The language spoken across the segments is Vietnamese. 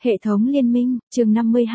Hệ thống liên minh, chương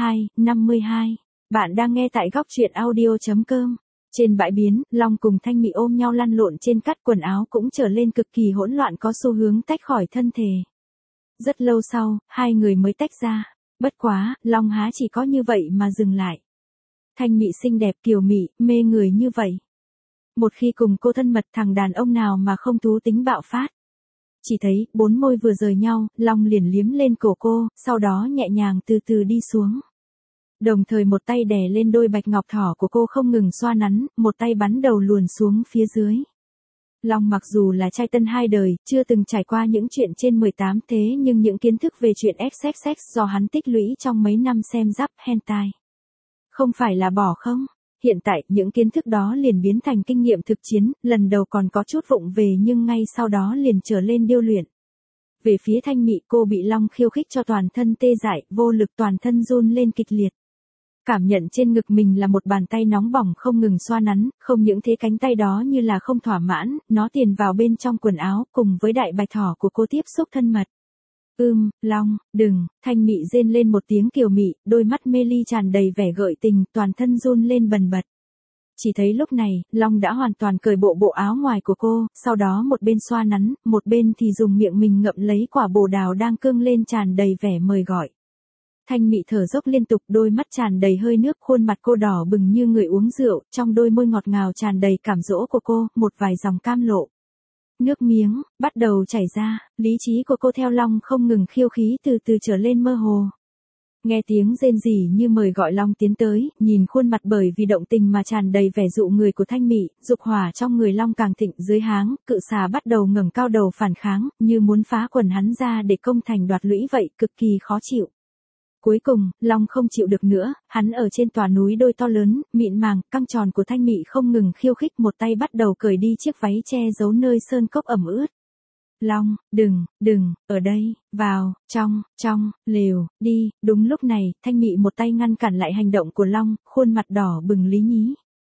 52. Bạn đang nghe tại góc truyện audio.com. Trên bãi biến, Long cùng Thanh Mị ôm nhau lăn lộn trên cát, quần áo cũng trở lên cực kỳ hỗn loạn, có xu hướng tách khỏi thân thể. Rất lâu sau, hai người mới tách ra. Bất quá, Long há chỉ có như vậy mà dừng lại. Thanh Mị xinh đẹp kiều mị, mê người như vậy. Một khi cùng cô thân mật, thằng đàn ông nào mà không thú tính bạo phát. Chỉ thấy, bốn môi vừa rời nhau, Long liền liếm lên cổ cô, sau đó nhẹ nhàng từ từ đi xuống. Đồng thời một tay đè lên đôi bạch ngọc thỏ của cô không ngừng xoa nắn, một tay bắn đầu luồn xuống phía dưới. Long mặc dù là trai tân hai đời, chưa từng trải qua những chuyện trên 18 thế nhưng những kiến thức về chuyện XXX do hắn tích lũy trong mấy năm xem rap hentai. Không phải là bỏ không? Hiện tại, những kiến thức đó liền biến thành kinh nghiệm thực chiến, lần đầu còn có chút vụng về nhưng ngay sau đó liền trở lên điêu luyện. Về phía Thanh Mị, cô bị Long khiêu khích cho toàn thân tê dại, vô lực, toàn thân run lên kịch liệt. Cảm nhận trên ngực mình là một bàn tay nóng bỏng không ngừng xoa nắn, không những thế cánh tay đó như là không thỏa mãn, nó tiền vào bên trong quần áo cùng với đại bạch thỏ của cô tiếp xúc thân mật. Long, đừng, Thanh Mị rên lên một tiếng kiều mị, đôi mắt mê ly tràn đầy vẻ gợi tình, toàn thân run lên bần bật. Chỉ thấy lúc này, Long đã hoàn toàn cởi bộ áo ngoài của cô, sau đó một bên xoa nắn, một bên thì dùng miệng mình ngậm lấy quả bồ đào đang cương lên tràn đầy vẻ mời gọi. Thanh Mị thở dốc liên tục, đôi mắt tràn đầy hơi nước, khuôn mặt cô đỏ bừng như người uống rượu, trong đôi môi ngọt ngào tràn đầy cảm dỗ của cô, một vài dòng cam lộ. Nước miếng, bắt đầu chảy ra, lý trí của cô theo Long không ngừng khiêu khí từ từ trở lên mơ hồ. Nghe tiếng rên rỉ như mời gọi Long tiến tới, nhìn khuôn mặt bởi vì động tình mà tràn đầy vẻ dụ người của Thanh Mị, dục hỏa trong người Long càng thịnh, dưới háng, cự xà bắt đầu ngẩng cao đầu phản kháng, như muốn phá quần hắn ra để công thành đoạt lũy vậy, cực kỳ khó chịu. Cuối cùng, Long không chịu được nữa, hắn ở trên tòa núi đôi to lớn, mịn màng, căng tròn của Thanh Mị không ngừng khiêu khích, một tay bắt đầu cởi đi chiếc váy che giấu nơi sơn cốc ẩm ướt. Long, đừng, ở đây, vào, trong, lều, đi, đúng lúc này, Thanh Mị một tay ngăn cản lại hành động của Long, khuôn mặt đỏ bừng lý nhí.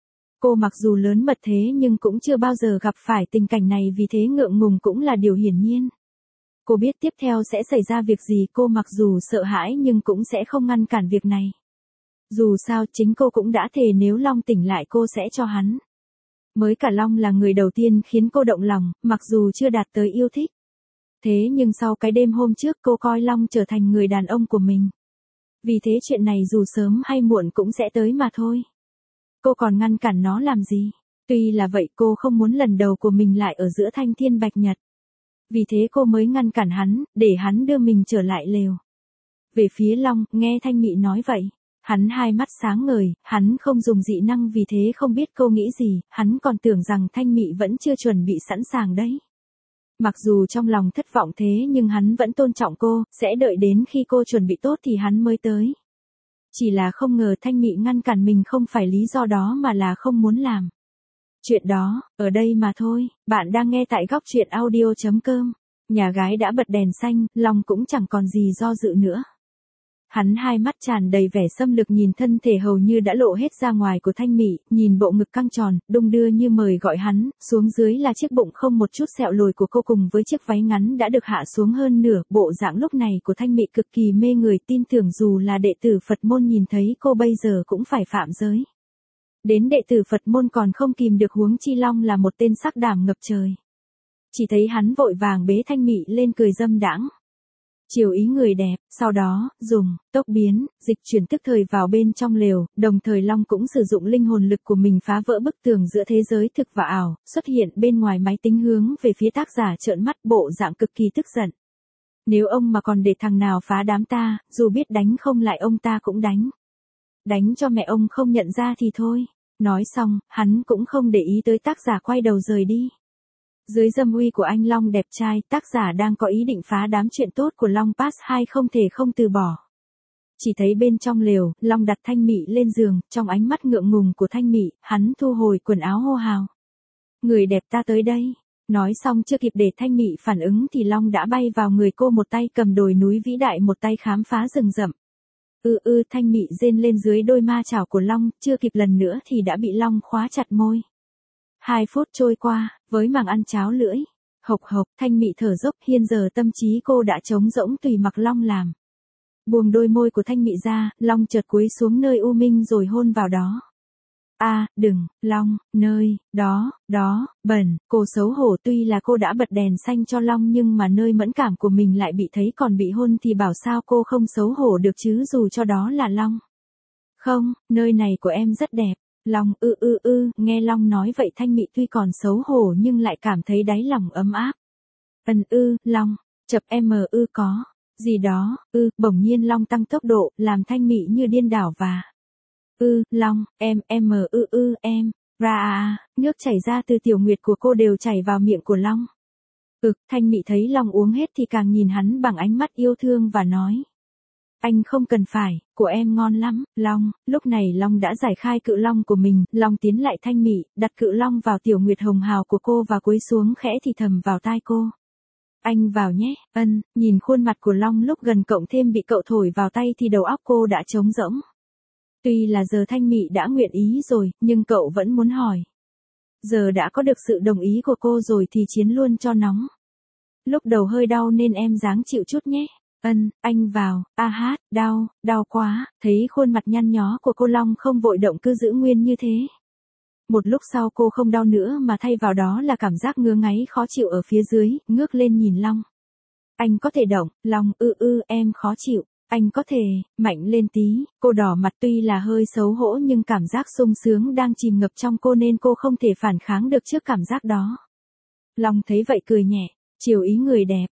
Cô mặc dù lớn mật thế nhưng cũng chưa bao giờ gặp phải tình cảnh này, vì thế ngượng ngùng cũng là điều hiển nhiên. Cô biết tiếp theo sẽ xảy ra việc gì, cô mặc dù sợ hãi nhưng cũng sẽ không ngăn cản việc này. Dù sao chính cô cũng đã thề nếu Long tỉnh lại cô sẽ cho hắn. Mới cả Long là người đầu tiên khiến cô động lòng, mặc dù chưa đạt tới yêu thích. Thế nhưng sau cái đêm hôm trước cô coi Long trở thành người đàn ông của mình. Vì thế chuyện này dù sớm hay muộn cũng sẽ tới mà thôi. Cô còn ngăn cản nó làm gì? Tuy là vậy cô không muốn lần đầu của mình lại ở giữa thanh thiên bạch nhật. Vì thế cô mới ngăn cản hắn, để hắn đưa mình trở lại lều. Về phía Long, nghe Thanh Mị nói vậy. Hắn hai mắt sáng ngời, hắn không dùng dị năng vì thế không biết cô nghĩ gì, hắn còn tưởng rằng Thanh Mị vẫn chưa chuẩn bị sẵn sàng đấy. Mặc dù trong lòng thất vọng thế nhưng hắn vẫn tôn trọng cô, sẽ đợi đến khi cô chuẩn bị tốt thì hắn mới tới. Chỉ là không ngờ Thanh Mị ngăn cản mình không phải lý do đó mà là không muốn làm. Chuyện đó, ở đây mà thôi, bạn đang nghe tại góc truyện audio.com. Nhà gái đã bật đèn xanh, Long cũng chẳng còn gì do dự nữa. Hắn hai mắt tràn đầy vẻ xâm lược nhìn thân thể hầu như đã lộ hết ra ngoài của Thanh Mị, nhìn bộ ngực căng tròn, đung đưa như mời gọi hắn, xuống dưới là chiếc bụng không một chút sẹo lồi của cô cùng với chiếc váy ngắn đã được hạ xuống hơn nửa, bộ dạng lúc này của Thanh Mị cực kỳ mê người, tin tưởng dù là đệ tử Phật môn nhìn thấy cô bây giờ cũng phải phạm giới. Đến đệ tử Phật môn còn không kìm được, huống chi Long là một tên sắc đảm ngập trời. Chỉ thấy hắn vội vàng bế Thanh Mị lên cười dâm đãng. Chiều ý người đẹp, sau đó, dùng, tốc biến, dịch chuyển tức thời vào bên trong lều, đồng thời Long cũng sử dụng linh hồn lực của mình phá vỡ bức tường giữa thế giới thực và ảo, xuất hiện bên ngoài máy tính hướng về phía tác giả trợn mắt, bộ dạng cực kỳ tức giận. Nếu ông mà còn để thằng nào phá đám ta, dù biết đánh không lại ông ta cũng đánh. Đánh cho mẹ ông không nhận ra thì thôi. Nói xong, hắn cũng không để ý tới tác giả, quay đầu rời đi. Dưới dâm uy của anh Long đẹp trai, tác giả đang có ý định phá đám chuyện tốt của Long Pass 2 không thể không từ bỏ. Chỉ thấy bên trong lều, Long đặt Thanh Mị lên giường, trong ánh mắt ngượng ngùng của Thanh Mị, hắn thu hồi quần áo hô hào. Người đẹp ta tới đây. Nói xong chưa kịp để Thanh Mị phản ứng thì Long đã bay vào người cô, một tay cầm đồi núi vĩ đại, một tay khám phá rừng rậm. Thanh Mị rên lên dưới đôi ma chảo của Long, chưa kịp lần nữa thì đã bị Long khóa chặt môi. 2 phút trôi qua, với màng ăn cháo lưỡi. Hộc, Thanh Mị thở dốc, hiện giờ tâm trí cô đã trống rỗng tùy mặc Long làm. Buông đôi môi của Thanh Mị ra, Long chợt cúi xuống nơi U Minh rồi hôn vào đó. Đừng, Long, nơi, đó, bẩn, cô xấu hổ. Tuy là cô đã bật đèn xanh cho Long nhưng mà nơi mẫn cảm của mình lại bị thấy còn bị hôn thì bảo sao cô không xấu hổ được chứ, dù cho đó là Long. Không, nơi này của em rất đẹp. Long nghe Long nói vậy Thanh Mị tuy còn xấu hổ nhưng lại cảm thấy đáy lòng ấm áp. Long, chập có, gì đó, bỗng nhiên Long tăng tốc độ, làm Thanh Mị như điên đảo và. Long, em, nước chảy ra từ tiểu nguyệt của cô đều chảy vào miệng của Long. Thanh Mị thấy Long uống hết thì càng nhìn hắn bằng ánh mắt yêu thương và nói. Anh không cần phải, của em ngon lắm, Long. Lúc này Long đã giải khai cự long của mình, Long tiến lại Thanh Mị, đặt cự long vào tiểu nguyệt hồng hào của cô và cúi xuống khẽ thì thầm vào tai cô. Anh vào nhé, nhìn khuôn mặt của Long lúc gần cộng thêm bị cậu thổi vào tay thì đầu óc cô đã trống rỗng. Tuy là giờ Thanh Mị đã nguyện ý rồi, nhưng cậu vẫn muốn hỏi. Giờ đã có được sự đồng ý của cô rồi thì chiến luôn cho nóng. Lúc đầu hơi đau nên em ráng chịu chút nhé. Anh vào, đau quá, thấy khuôn mặt nhăn nhó của cô Long không vội động cứ giữ nguyên như thế. Một lúc sau cô không đau nữa mà thay vào đó là cảm giác ngứa ngáy khó chịu ở phía dưới, ngước lên nhìn Long. Anh có thể động, Long, em khó chịu, anh có thể, mạnh lên tí, cô đỏ mặt tuy là hơi xấu hổ nhưng cảm giác sung sướng đang chìm ngập trong cô nên cô không thể phản kháng được trước cảm giác đó. Long thấy vậy cười nhẹ. Chiều ý người đẹp,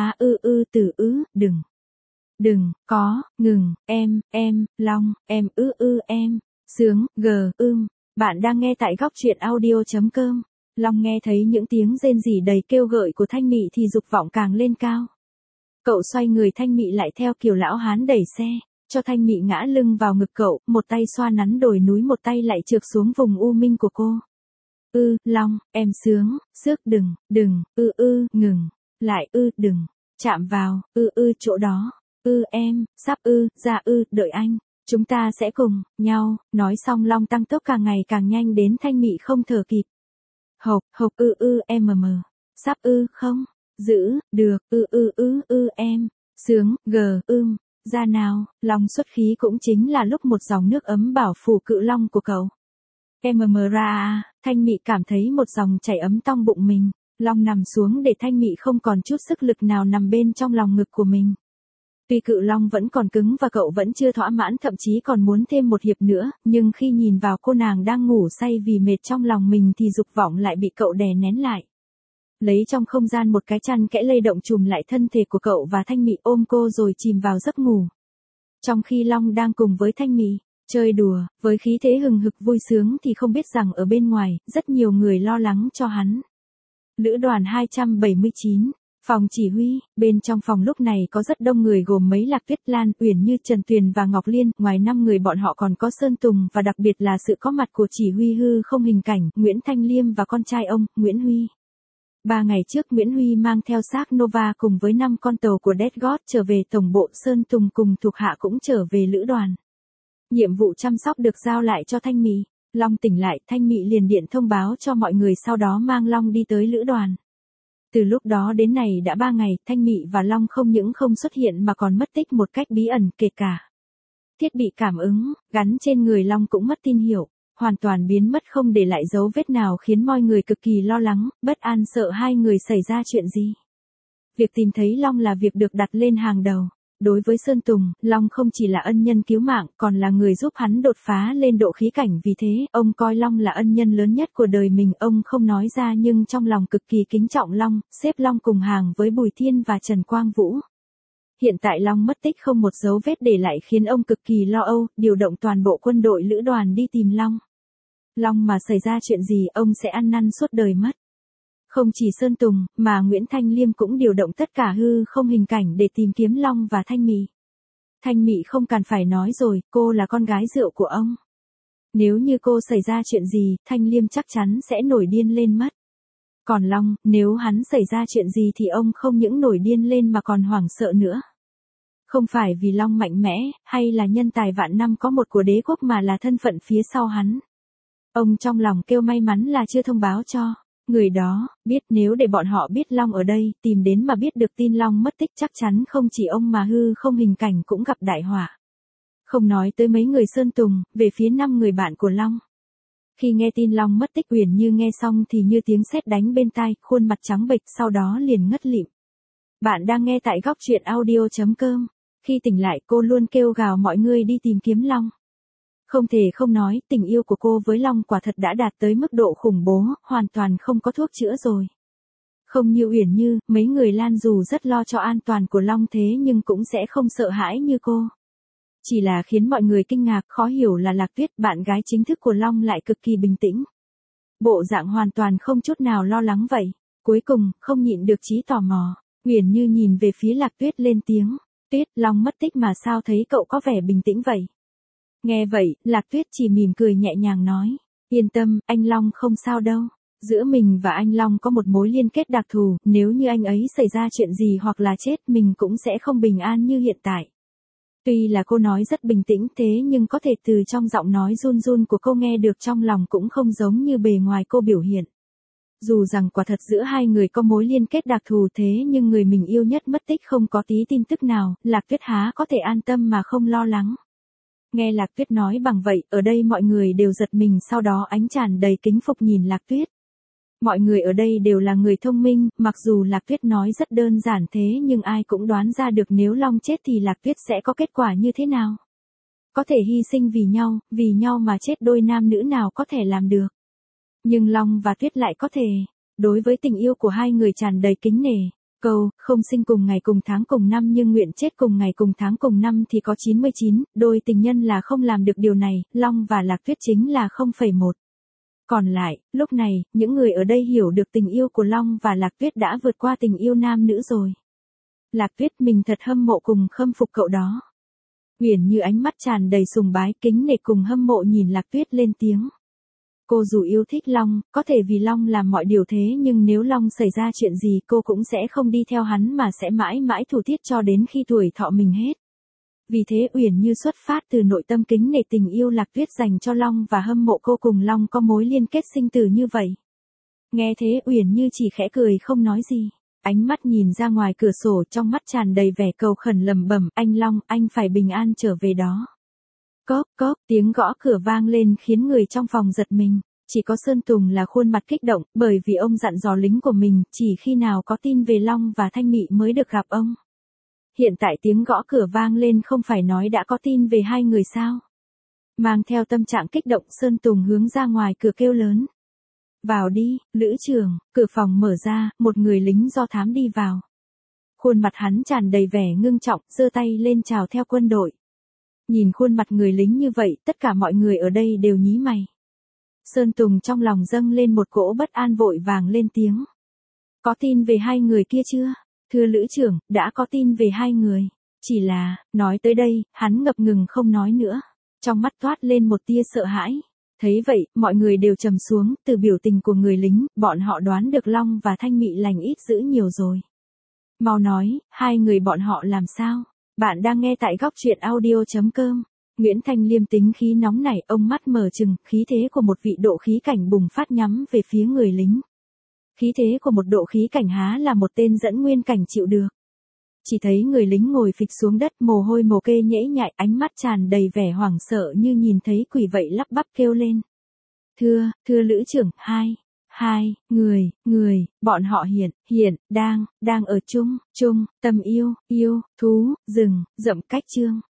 đừng, có, ngừng, em, Long, em, em, sướng, bạn đang nghe tại góc truyện audio.com. Long nghe thấy những tiếng rên rỉ đầy kêu gợi của Thanh Mị thì dục vọng càng lên cao. Cậu xoay người Thanh Mị lại theo kiểu lão hán đẩy xe, cho Thanh Mị ngã lưng vào ngực cậu, một tay xoa nắn đồi núi một tay lại trượt xuống vùng u minh của cô. Long, em sướng, xước đừng, ngừng, lại đừng, chạm vào, chỗ đó, em, sắp ra đợi anh, chúng ta sẽ cùng, nhau, nói xong Long tăng tốc càng ngày càng nhanh đến Thanh Mị không thở kịp. Hộc, sắp không, giữ, được, em, sướng, ra nào, Long xuất khí cũng chính là lúc một dòng nước ấm bảo phủ cự long của cậu. Ra, Thanh Mị cảm thấy một dòng chảy ấm tong bụng mình, Long nằm xuống để Thanh Mị không còn chút sức lực nào nằm bên trong lòng ngực của mình. Tuy cự long vẫn còn cứng và cậu vẫn chưa thỏa mãn thậm chí còn muốn thêm một hiệp nữa, nhưng khi nhìn vào cô nàng đang ngủ say vì mệt trong lòng mình thì dục vọng lại bị cậu đè nén lại. Lấy trong không gian một cái chăn kẽ lay động trùm lại thân thể của cậu và Thanh Mị ôm cô rồi chìm vào giấc ngủ. Trong khi Long đang cùng với Thanh Mị chơi đùa, với khí thế hừng hực vui sướng thì không biết rằng ở bên ngoài, rất nhiều người lo lắng cho hắn. Lữ đoàn 279, phòng chỉ huy, bên trong phòng lúc này có rất đông người gồm mấy Lạc Tuyết Lan, Uyển Như, Trần Tuyền và Ngọc Liên, ngoài 5 người bọn họ còn có Sơn Tùng và đặc biệt là sự có mặt của chỉ huy hư không hình cảnh, Nguyễn Thanh Liêm và con trai ông, Nguyễn Huy. 3 ngày trước Nguyễn Huy mang theo xác Nova cùng với 5 con tàu của Death God trở về tổng bộ, Sơn Tùng cùng thuộc hạ cũng trở về lữ đoàn. Nhiệm vụ chăm sóc được giao lại cho Thanh Mị. Long tỉnh lại, Thanh Mị liền điện thông báo cho mọi người sau đó mang Long đi tới lữ đoàn. Từ lúc đó đến nay đã 3 ngày, Thanh Mị và Long không những không xuất hiện mà còn mất tích một cách bí ẩn, kể cả thiết bị cảm ứng gắn trên người Long cũng mất tín hiệu, hoàn toàn biến mất không để lại dấu vết nào khiến mọi người cực kỳ lo lắng, bất an sợ hai người xảy ra chuyện gì. Việc tìm thấy Long là việc được đặt lên hàng đầu. Đối với Sơn Tùng, Long không chỉ là ân nhân cứu mạng, còn là người giúp hắn đột phá lên độ khí cảnh, vì thế, ông coi Long là ân nhân lớn nhất của đời mình, ông không nói ra nhưng trong lòng cực kỳ kính trọng Long, xếp Long cùng hàng với Bùi Thiên và Trần Quang Vũ. Hiện tại Long mất tích không một dấu vết để lại khiến ông cực kỳ lo âu, điều động toàn bộ quân đội lữ đoàn đi tìm Long. Long mà xảy ra chuyện gì ông sẽ ăn năn suốt đời mất. Không chỉ Sơn Tùng, mà Nguyễn Thanh Liêm cũng điều động tất cả hư không hình cảnh để tìm kiếm Long và Thanh Mị. Thanh Mị không cần phải nói rồi, cô là con gái rượu của ông. Nếu như cô xảy ra chuyện gì, Thanh Liêm chắc chắn sẽ nổi điên lên mất. Còn Long, nếu hắn xảy ra chuyện gì thì ông không những nổi điên lên mà còn hoảng sợ nữa. Không phải vì Long mạnh mẽ, hay là nhân tài vạn năm có một của đế quốc mà là thân phận phía sau hắn. Ông trong lòng kêu may mắn là chưa thông báo cho Người đó, biết nếu để bọn họ biết Long ở đây, tìm đến mà biết được tin Long mất tích chắc chắn không chỉ ông mà hư không hình cảnh cũng gặp đại họa. Không nói tới mấy người Sơn Tùng, về phía 5 người bạn của Long. Khi nghe tin Long mất tích Uyển Như nghe xong thì như tiếng sét đánh bên tai, khuôn mặt trắng bệch sau đó liền ngất lịm. Bạn đang nghe tại góc truyện audio.com. Khi tỉnh lại cô luôn kêu gào mọi người đi tìm kiếm Long. Không thể không nói, tình yêu của cô với Long quả thật đã đạt tới mức độ khủng bố, hoàn toàn không có thuốc chữa rồi. Không như Uyển Như, mấy người Lan dù rất lo cho an toàn của Long thế nhưng cũng sẽ không sợ hãi như cô. Chỉ là khiến mọi người kinh ngạc khó hiểu là Lạc Tuyết, bạn gái chính thức của Long lại cực kỳ bình tĩnh. Bộ dạng hoàn toàn không chút nào lo lắng vậy. Cuối cùng, không nhịn được trí tò mò. Uyển Như nhìn về phía Lạc Tuyết lên tiếng. Tuyết, Long mất tích mà sao thấy cậu có vẻ bình tĩnh vậy? Nghe vậy, Lạc Tuyết chỉ mỉm cười nhẹ nhàng nói. Yên tâm, anh Long không sao đâu. Giữa mình và anh Long có một mối liên kết đặc thù, nếu như anh ấy xảy ra chuyện gì hoặc là chết mình cũng sẽ không bình an như hiện tại. Tuy là cô nói rất bình tĩnh thế nhưng có thể từ trong giọng nói run run của cô nghe được trong lòng cũng không giống như bề ngoài cô biểu hiện. Dù rằng quả thật giữa hai người có mối liên kết đặc thù thế nhưng người mình yêu nhất mất tích không có tí tin tức nào, Lạc Tuyết há có thể an tâm mà không lo lắng. Nghe Lạc Tuyết nói bằng vậy, ở đây mọi người đều giật mình sau đó ánh tràn đầy kính phục nhìn Lạc Tuyết. Mọi người ở đây đều là người thông minh, mặc dù Lạc Tuyết nói rất đơn giản thế nhưng ai cũng đoán ra được nếu Long chết thì Lạc Tuyết sẽ có kết quả như thế nào. Có thể hy sinh vì nhau mà chết đôi nam nữ nào có thể làm được. Nhưng Long và Tuyết lại có thể. Đối với tình yêu của hai người tràn đầy kính nể. Câu, không sinh cùng ngày cùng tháng cùng năm nhưng nguyện chết cùng ngày cùng tháng cùng năm thì có 99, đôi tình nhân là không làm được điều này, Long và Lạc Tuyết chính là 0,1. Còn lại, lúc này, những người ở đây hiểu được tình yêu của Long và Lạc Tuyết đã vượt qua tình yêu nam nữ rồi. Lạc Tuyết mình thật hâm mộ cùng khâm phục cậu đó. Uyển Như ánh mắt tràn đầy sùng bái kính nể cùng hâm mộ nhìn Lạc Tuyết lên tiếng. Cô dù yêu thích Long, có thể vì Long làm mọi điều thế nhưng nếu Long xảy ra chuyện gì cô cũng sẽ không đi theo hắn mà sẽ mãi mãi thủ tiết cho đến khi tuổi thọ mình hết. Vì thế Uyển Như xuất phát từ nội tâm kính nể tình yêu Lạc Tuyết dành cho Long và hâm mộ cô cùng Long có mối liên kết sinh tử như vậy. Nghe thế Uyển Như chỉ khẽ cười không nói gì. Ánh mắt nhìn ra ngoài cửa sổ trong mắt tràn đầy vẻ cầu khẩn lẩm bẩm, anh Long, anh phải bình an trở về đó. Cóp cóp, tiếng gõ cửa vang lên khiến người trong phòng giật mình. Chỉ có Sơn Tùng là khuôn mặt kích động, bởi vì ông dặn dò lính của mình, chỉ khi nào có tin về Long và Thanh Mị mới được gặp ông. Hiện tại tiếng gõ cửa vang lên không phải nói đã có tin về hai người sao. Mang theo tâm trạng kích động Sơn Tùng hướng ra ngoài cửa kêu lớn. Vào đi, Lữ trưởng, cửa phòng mở ra, một người lính do thám đi vào. Khuôn mặt hắn tràn đầy vẻ ngưng trọng, giơ tay lên chào theo quân đội. Nhìn khuôn mặt người lính như vậy, tất cả mọi người ở đây đều nhí mày. Sơn Tùng trong lòng dâng lên một cỗ bất an vội vàng lên tiếng. Có tin về hai người kia chưa? Thưa Lữ trưởng, đã có tin về hai người. Chỉ là, nói tới đây, hắn ngập ngừng không nói nữa. Trong mắt toát lên một tia sợ hãi. Thấy vậy, mọi người đều trầm xuống, từ biểu tình của người lính, bọn họ đoán được Long và Thanh Mị lành ít dữ nhiều rồi. Mau nói, hai người bọn họ làm sao? Bạn đang nghe tại góc truyện audio.com. Nguyễn Thanh Liêm tính khí nóng nảy, ông mắt mở trừng, khí thế của một vị độ khí cảnh bùng phát nhắm về phía người lính. Khí thế của một độ khí cảnh há là một tên dẫn nguyên cảnh chịu được. Chỉ thấy người lính ngồi phịch xuống đất mồ hôi mồ kê nhễ nhại ánh mắt tràn đầy vẻ hoảng sợ như nhìn thấy quỷ vậy lắp bắp kêu lên. Thưa Lữ trưởng, hai người, bọn họ hiện, đang ở chung, tâm yêu, thú, rừng, rậm cách chương.